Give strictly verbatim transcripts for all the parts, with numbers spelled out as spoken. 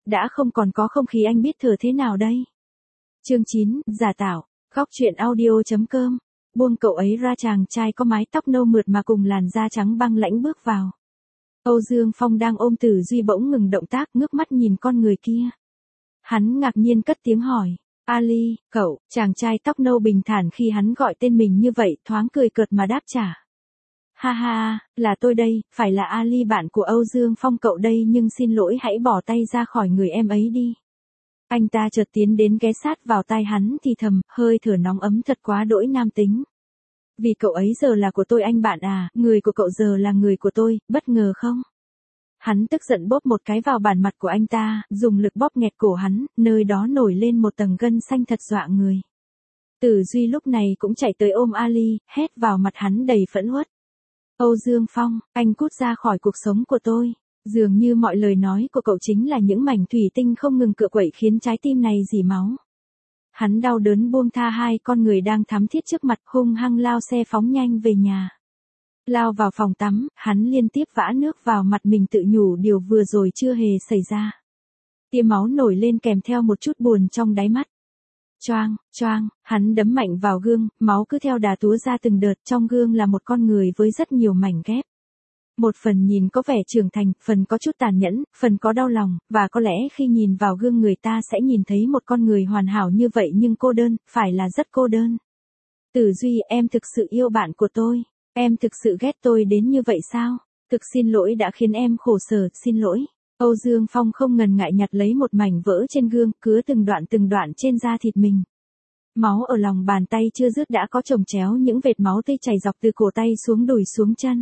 đã không còn có không khí anh biết thở thế nào đây. Chương chín, giả tạo, góc truyện audio.com, buông cậu ấy ra chàng trai có mái tóc nâu mượt mà cùng làn da trắng băng lãnh bước vào. Âu Dương Phong đang ôm Tử Duy bỗng ngừng động tác ngước mắt nhìn con người kia. Hắn ngạc nhiên cất tiếng hỏi, Ali, cậu, chàng trai tóc nâu bình thản khi hắn gọi tên mình như vậy thoáng cười cợt mà đáp trả. Ha ha, là tôi đây, phải là Ali bạn của Âu Dương Phong cậu đây nhưng xin lỗi hãy bỏ tay ra khỏi người em ấy đi. Anh ta chợt tiến đến ghé sát vào tai hắn thì thầm, hơi thở nóng ấm thật quá đỗi nam tính. Vì cậu ấy giờ là của tôi anh bạn à, người của cậu giờ là người của tôi, bất ngờ không? Hắn tức giận bóp một cái vào bản mặt của anh ta, dùng lực bóp nghẹt cổ hắn, nơi đó nổi lên một tầng gân xanh thật dọa người. Tử Duy lúc này cũng chạy tới ôm Ali, hét vào mặt hắn đầy phẫn uất. Âu Dương Phong, anh cút ra khỏi cuộc sống của tôi. Dường như mọi lời nói của cậu chính là những mảnh thủy tinh không ngừng cựa quậy khiến trái tim này rỉ máu. Hắn đau đớn buông tha hai con người đang thắm thiết trước mặt, hung hăng lao xe phóng nhanh về nhà. Lao vào phòng tắm, hắn liên tiếp vã nước vào mặt mình tự nhủ điều vừa rồi chưa hề xảy ra. Tia máu nổi lên kèm theo một chút buồn trong đáy mắt. Choang, choang, hắn đấm mạnh vào gương, máu cứ theo đà túa ra từng đợt, trong gương là một con người với rất nhiều mảnh ghép. Một phần nhìn có vẻ trưởng thành, phần có chút tàn nhẫn, phần có đau lòng, và có lẽ khi nhìn vào gương người ta sẽ nhìn thấy một con người hoàn hảo như vậy nhưng cô đơn, phải là rất cô đơn. Tử Duy, em thực sự yêu bạn của tôi, em thực sự ghét tôi đến như vậy sao? Thực xin lỗi đã khiến em khổ sở, xin lỗi. Âu Dương Phong không ngần ngại nhặt lấy một mảnh vỡ trên gương, cứa từng đoạn từng đoạn trên da thịt mình. Máu ở lòng bàn tay chưa dứt đã có chồng chéo những vệt máu tươi chảy dọc từ cổ tay xuống đùi xuống chân.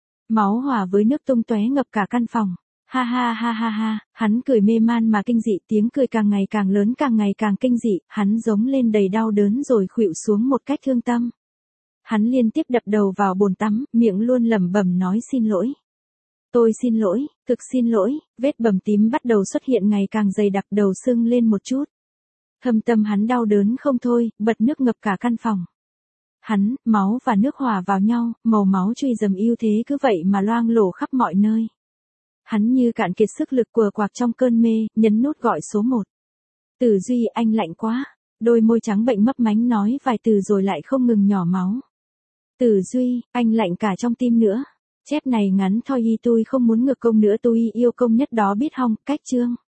Máu hòa với nước tung tóe ngập cả căn phòng. Ha ha ha ha ha, hắn cười mê man mà kinh dị, tiếng cười càng ngày càng lớn càng ngày càng kinh dị, hắn giống lên đầy đau đớn rồi khuỵu xuống một cách thương tâm. Hắn liên tiếp đập đầu vào bồn tắm, miệng luôn lẩm bẩm nói xin lỗi. Tôi xin lỗi, thực xin lỗi, vết bầm tím bắt đầu xuất hiện ngày càng dày đặc đầu sưng lên một chút. Thâm tâm hắn đau đớn không thôi, bật nước ngập cả căn phòng. Hắn, máu và nước hòa vào nhau, màu máu truy dầm ưu thế cứ vậy mà loang lổ khắp mọi nơi. Hắn như cạn kiệt sức lực quờ quạc trong cơn mê, nhấn nút gọi số một. Tử Duy, anh lạnh quá. Đôi môi trắng bệnh mấp mánh nói vài từ rồi lại không ngừng nhỏ máu. Tử Duy, anh lạnh cả trong tim nữa. Chép này ngắn thôi y tôi không muốn ngược công nữa tôi yêu công nhất đó biết hong, cách chương.